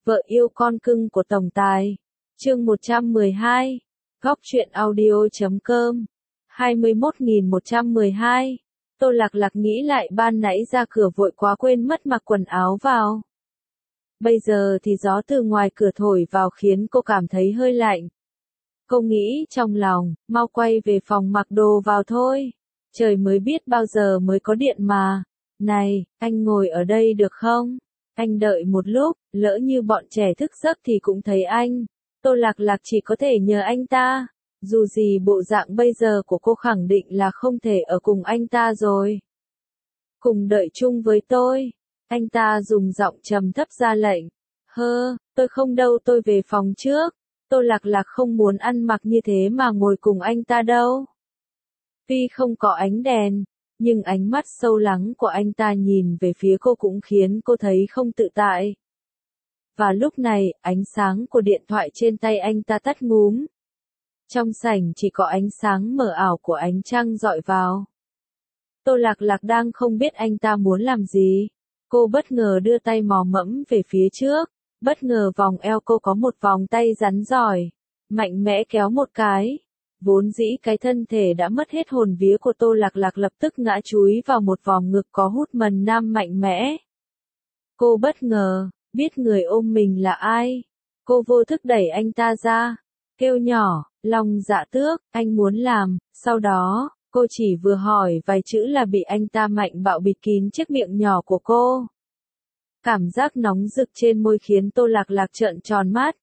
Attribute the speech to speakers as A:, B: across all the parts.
A: Vợ yêu con cưng của tổng tài. Chương 112. Góc truyện audio.com. 21.112. Tô Lạc Lạc nghĩ lại ban nãy ra cửa vội quá quên mất mặc quần áo vào. Bây giờ thì gió từ ngoài cửa thổi vào khiến cô cảm thấy hơi lạnh. Cô nghĩ trong lòng, mau quay về phòng mặc đồ vào thôi. Trời mới biết bao giờ mới có điện mà. Này, anh ngồi ở đây được không? Anh đợi một lúc, lỡ như bọn trẻ thức giấc thì cũng thấy anh. Tô Lạc Lạc chỉ có thể nhờ anh ta. Dù gì bộ dạng bây giờ của cô khẳng định là không thể ở cùng anh ta rồi. Cùng đợi chung với tôi. Anh ta dùng giọng trầm thấp ra lệnh. Tôi không đâu, tôi về phòng trước. Tô Lạc Lạc không muốn ăn mặc như thế mà ngồi cùng anh ta đâu. Tuy không có ánh đèn, nhưng ánh mắt sâu lắng của anh ta nhìn về phía cô cũng khiến cô thấy không tự tại. Và lúc này, ánh sáng của điện thoại trên tay anh ta tắt ngúm. Trong sảnh chỉ có ánh sáng mờ ảo của ánh trăng dọi vào. Tô Lạc Lạc đang không biết anh ta muốn làm gì. Cô bất ngờ đưa tay mò mẫm về phía trước. Bất ngờ vòng eo cô có một vòng tay rắn giỏi. Mạnh mẽ kéo một cái. Vốn dĩ cái thân thể đã mất hết hồn vía của Tô Lạc Lạc lập tức ngã chúi vào một vòng ngực có hút mần nam mạnh mẽ. Cô bất ngờ, biết người ôm mình là ai. Cô vô thức đẩy anh ta ra. Kêu nhỏ, Long Dạ Tước, anh muốn làm. Sau đó, cô chỉ vừa hỏi vài chữ là bị anh ta mạnh bạo bịt kín chiếc miệng nhỏ của cô. Cảm giác nóng rực trên môi khiến Tô Lạc Lạc trợn tròn mắt.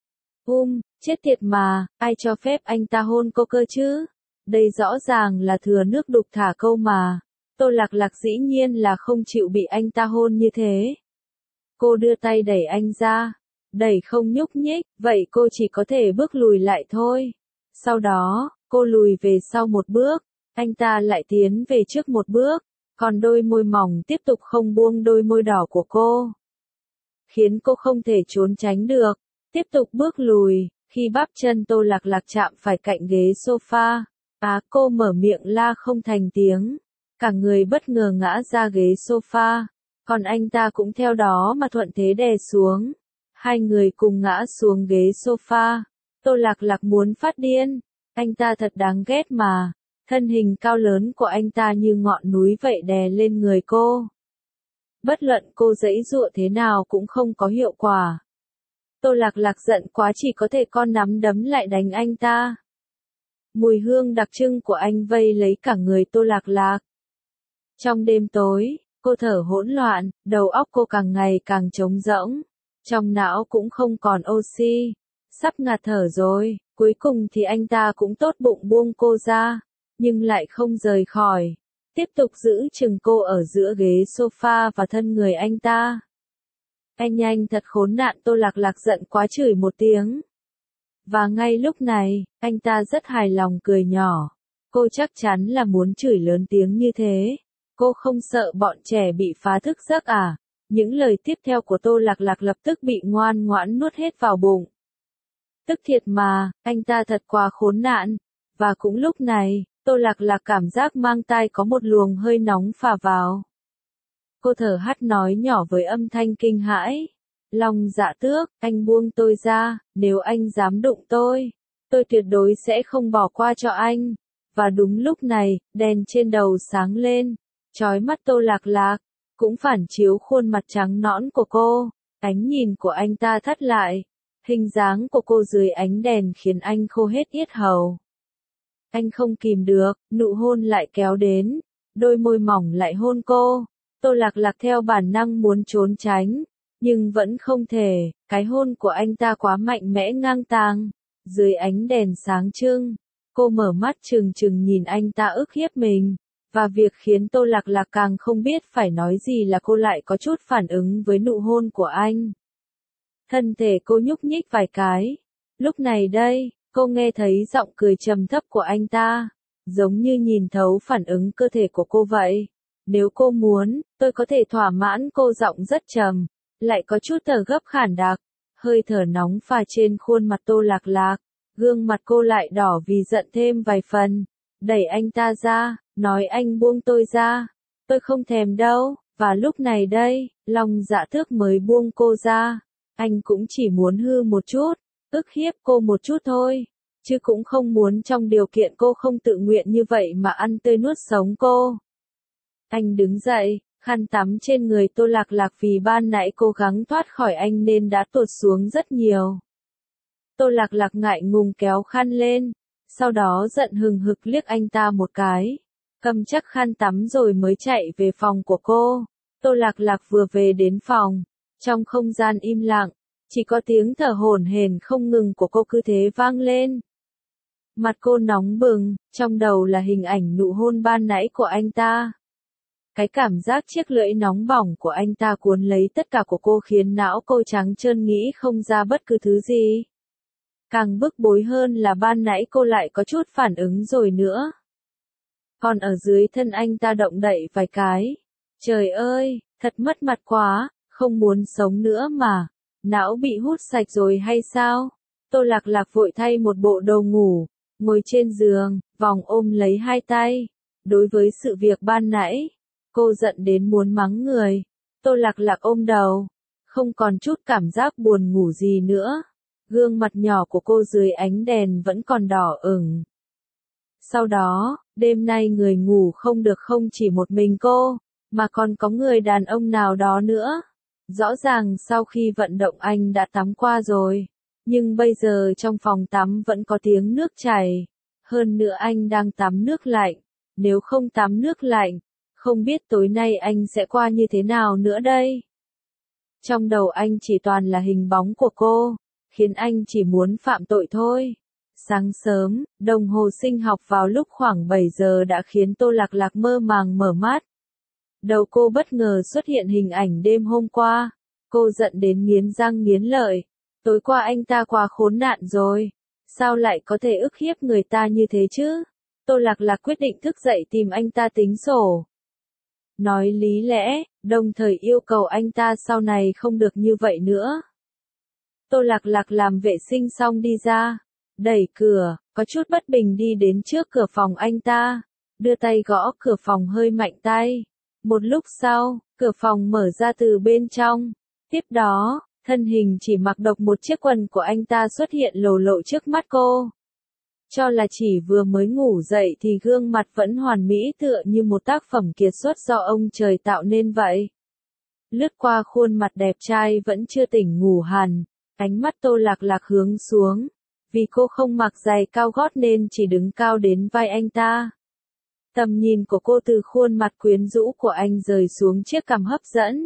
A: Chết tiệt mà, ai cho phép anh ta hôn cô cơ chứ? Đây rõ ràng là thừa nước đục thả câu mà. Tô Lạc Lạc dĩ nhiên là không chịu bị anh ta hôn như thế. Cô đưa tay đẩy anh ra. Đẩy không nhúc nhích, vậy cô chỉ có thể bước lùi lại thôi. Sau đó, cô lùi về sau một bước. Anh ta lại tiến về trước một bước. Còn đôi môi mỏng tiếp tục không buông đôi môi đỏ của cô. Khiến cô không thể trốn tránh được. Tiếp tục bước lùi, khi bắp chân Tô Lạc Lạc chạm phải cạnh ghế sofa. Cô mở miệng la không thành tiếng. Cả người bất ngờ ngã ra ghế sofa. Còn anh ta cũng theo đó mà thuận thế đè xuống. Hai người cùng ngã xuống ghế sofa. Tô Lạc Lạc muốn phát điên. Anh ta thật đáng ghét mà. Thân hình cao lớn của anh ta như ngọn núi vậy đè lên người cô. Bất luận cô giãy giụa thế nào cũng không có hiệu quả. Tô Lạc Lạc giận quá chỉ có thể con nắm đấm lại đánh anh ta. Mùi hương đặc trưng của anh vây lấy cả người Tô Lạc Lạc. Trong đêm tối, cô thở hỗn loạn, đầu óc cô càng ngày càng trống rỗng. Trong não cũng không còn oxy. Sắp ngạt thở rồi, cuối cùng thì anh ta cũng tốt bụng buông cô ra. Nhưng lại không rời khỏi. Tiếp tục giữ chừng cô ở giữa ghế sofa và thân người anh ta. Anh thật khốn nạn, Tô Lạc Lạc giận quá chửi một tiếng. Và ngay lúc này, anh ta rất hài lòng cười nhỏ. Cô chắc chắn là muốn chửi lớn tiếng như thế. Cô không sợ bọn trẻ bị phá thức giấc à? Những lời tiếp theo của Tô Lạc Lạc lập tức bị ngoan ngoãn nuốt hết vào bụng. Tức thiệt mà, anh ta thật quá khốn nạn. Và cũng lúc này, Tô Lạc Lạc cảm giác mang tai có một luồng hơi nóng phả vào. Cô thở hắt nói nhỏ với âm thanh kinh hãi. Long Dạ Tước, anh buông tôi ra, nếu anh dám đụng tôi tuyệt đối sẽ không bỏ qua cho anh. Và đúng lúc này, đèn trên đầu sáng lên, chói mắt Tô Lạc Lạc, cũng phản chiếu khuôn mặt trắng nõn của cô. Ánh nhìn của anh ta thắt lại, hình dáng của cô dưới ánh đèn khiến anh khô hết yết hầu. Anh không kìm được, nụ hôn lại kéo đến, đôi môi mỏng lại hôn cô. Tô Lạc Lạc theo bản năng muốn trốn tránh, nhưng vẫn không thể, cái hôn của anh ta quá mạnh mẽ ngang tàng. Dưới ánh đèn sáng trưng, cô mở mắt trừng trừng nhìn anh ta ức hiếp mình, và việc khiến Tô Lạc Lạc càng không biết phải nói gì là cô lại có chút phản ứng với nụ hôn của anh. Thân thể cô nhúc nhích vài cái. Lúc này đây, cô nghe thấy giọng cười trầm thấp của anh ta, giống như nhìn thấu phản ứng cơ thể của cô vậy. Nếu cô muốn, tôi có thể thỏa mãn. Cô giọng rất trầm, lại có chút thở gấp khản đặc, hơi thở nóng phả trên khuôn mặt Tô Lạc Lạc, gương mặt cô lại đỏ vì giận thêm vài phần. Đẩy anh ta ra, nói anh buông tôi ra, tôi không thèm đâu. Và lúc này đây, Long Dạ Tước mới buông cô ra. Anh cũng chỉ muốn hư một chút, ức hiếp cô một chút thôi, chứ cũng không muốn trong điều kiện cô không tự nguyện như vậy mà ăn tươi nuốt sống cô. Anh đứng dậy, khăn tắm trên người Tô Lạc Lạc vì ban nãy cố gắng thoát khỏi anh nên đã tuột xuống rất nhiều. Tô Lạc Lạc ngại ngùng kéo khăn lên, sau đó giận hừng hực liếc anh ta một cái, cầm chắc khăn tắm rồi mới chạy về phòng của cô. Tô Lạc Lạc vừa về đến phòng, trong không gian im lặng, chỉ có tiếng thở hổn hển không ngừng của cô cứ thế vang lên. Mặt cô nóng bừng, trong đầu là hình ảnh nụ hôn ban nãy của anh ta. Cái cảm giác chiếc lưỡi nóng bỏng của anh ta cuốn lấy tất cả của cô khiến não cô trắng trơn nghĩ không ra bất cứ thứ gì. Càng bức bối hơn là ban nãy cô lại có chút phản ứng rồi nữa. Còn ở dưới thân anh ta động đậy vài cái. Trời ơi, thật mất mặt quá, không muốn sống nữa mà. Não bị hút sạch rồi hay sao? Tô Lạc Lạc vội thay một bộ đồ ngủ, ngồi trên giường, vòng ôm lấy hai tay. Đối với sự việc ban nãy, cô giận đến muốn mắng người. Tô Lạc Lạc ôm đầu, không còn chút cảm giác buồn ngủ gì nữa. Gương mặt nhỏ của cô dưới ánh đèn vẫn còn đỏ ửng. Sau đó, đêm nay người ngủ không được không chỉ một mình cô, mà còn có người đàn ông nào đó nữa. Rõ ràng sau khi vận động anh đã tắm qua rồi, nhưng bây giờ trong phòng tắm vẫn có tiếng nước chảy. Hơn nữa anh đang tắm nước lạnh, nếu không tắm nước lạnh, không biết tối nay anh sẽ qua như thế nào nữa đây. Trong đầu anh chỉ toàn là hình bóng của cô, khiến anh chỉ muốn phạm tội thôi. Sáng sớm, đồng hồ sinh học vào lúc khoảng 7 giờ đã khiến Tô Lạc Lạc mơ màng mở mắt. Đầu cô bất ngờ xuất hiện hình ảnh đêm hôm qua. Cô giận đến nghiến răng nghiến lợi. Tối qua anh ta quá khốn nạn rồi. Sao lại có thể ức hiếp người ta như thế chứ? Tô Lạc Lạc quyết định thức dậy tìm anh ta tính sổ. Nói lý lẽ, đồng thời yêu cầu anh ta sau này không được như vậy nữa. Tô Lạc Lạc làm vệ sinh xong đi ra, đẩy cửa, có chút bất bình đi đến trước cửa phòng anh ta, đưa tay gõ cửa phòng hơi mạnh tay. Một lúc sau, cửa phòng mở ra từ bên trong. Tiếp đó, thân hình chỉ mặc độc một chiếc quần của anh ta xuất hiện lồ lộ trước mắt cô. Cho là chỉ vừa mới ngủ dậy thì gương mặt vẫn hoàn mỹ tựa như một tác phẩm kiệt xuất do ông trời tạo nên vậy. Lướt qua khuôn mặt đẹp trai vẫn chưa tỉnh ngủ hẳn, ánh mắt Tô Lạc Lạc hướng xuống, vì cô không mặc giày cao gót nên chỉ đứng cao đến vai anh ta. Tầm nhìn của cô từ khuôn mặt quyến rũ của anh rời xuống chiếc cằm hấp dẫn,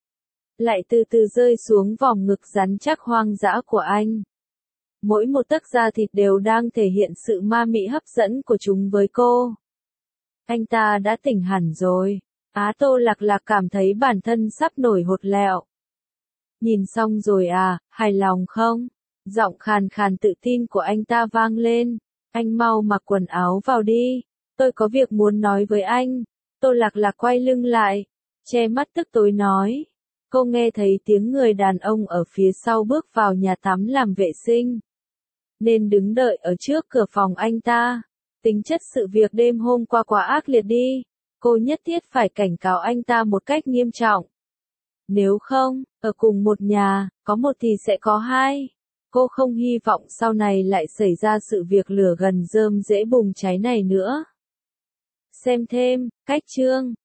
A: lại từ từ rơi xuống vòng ngực rắn chắc hoang dã của anh. Mỗi một tấc da thịt đều đang thể hiện sự ma mị hấp dẫn của chúng với cô. Anh ta đã tỉnh hẳn rồi. Tô Lạc Lạc cảm thấy bản thân sắp nổi hột lẹo. Nhìn xong rồi à, hài lòng không? Giọng khàn khàn tự tin của anh ta vang lên. Anh mau mặc quần áo vào đi. Tôi có việc muốn nói với anh. Tô Lạc Lạc quay lưng lại, che mắt tức tối nói. Cô nghe thấy tiếng người đàn ông ở phía sau bước vào nhà tắm làm vệ sinh, nên đứng đợi ở trước cửa phòng anh ta. Tính chất sự việc đêm hôm qua quá ác liệt đi. Cô nhất thiết phải cảnh cáo anh ta một cách nghiêm trọng. Nếu không, ở cùng một nhà, có một thì sẽ có hai. Cô không hy vọng sau này lại xảy ra sự việc lửa gần rơm dễ bùng cháy này nữa. Xem thêm, cách chương.